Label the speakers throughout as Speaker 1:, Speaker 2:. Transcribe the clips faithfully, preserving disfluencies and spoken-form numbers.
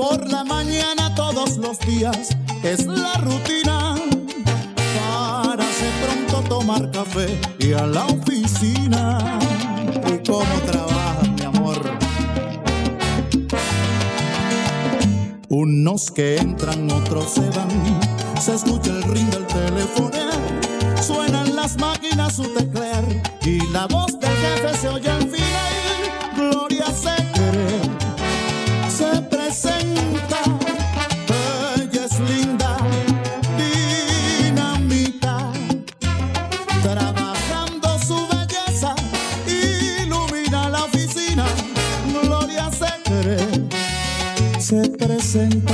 Speaker 1: Por la mañana todos los días es la rutina. Párase pronto, tomar café y a la oficina. ¿Y cómo trabajas, mi amor? Unos que entran, otros se van. Se escucha el ring del teléfono, suenan las máquinas su teclear y la voz del jefe se oye al final. Gloria Secret se presenta, ella es linda, dinamita, trabajando su belleza, ilumina la oficina. Gloria Secret se presenta.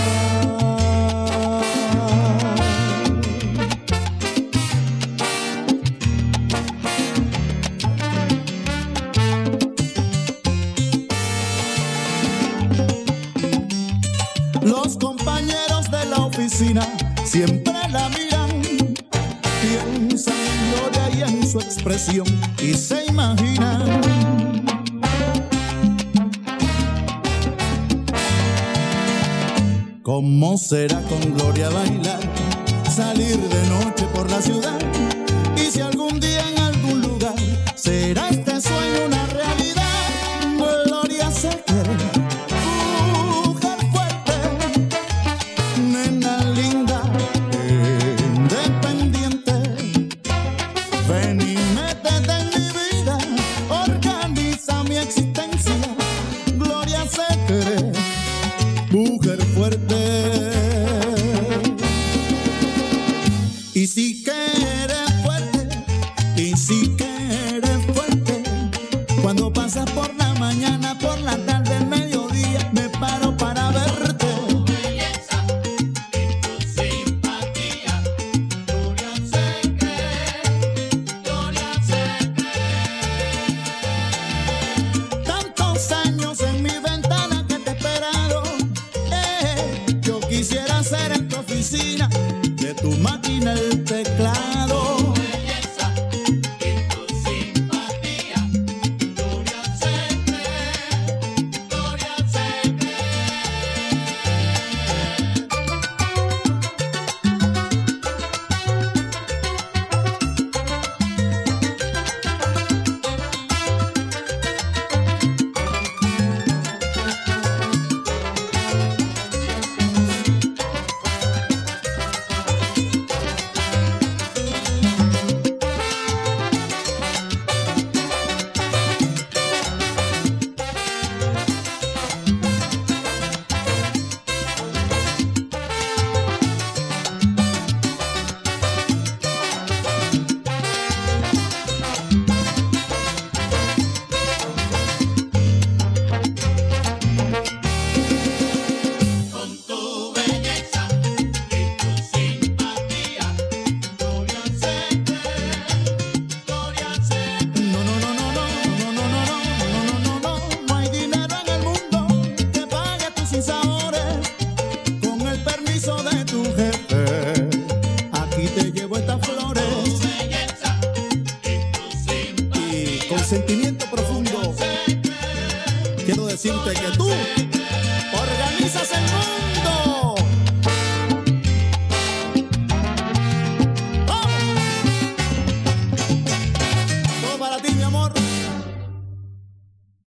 Speaker 1: Los compañeros de la oficina siempre la miran, piensan en Gloria y en su expresión y se imaginan cómo será con Gloria bailar, salir de noche por la ciudad, y si algún día en algún lugar será este sueño una realidad. Gloria Secret, mujer fuerte. Y si que eres fuerte, y si que eres fuerte, cuando pasas por la mañana, por la tarde, el mediodía, me paro para verte.
Speaker 2: Tu belleza y tu simpatía, Gloria Secret, Gloria Secret.
Speaker 1: Tantos años en mi ventana que te he esperado. Yo quisiera ser en tu oficina, de tu máquina el teclado.
Speaker 2: Tu belleza y tu simpatía, Gloria Secret, Gloria Secret.
Speaker 1: Con el permiso de tu jefe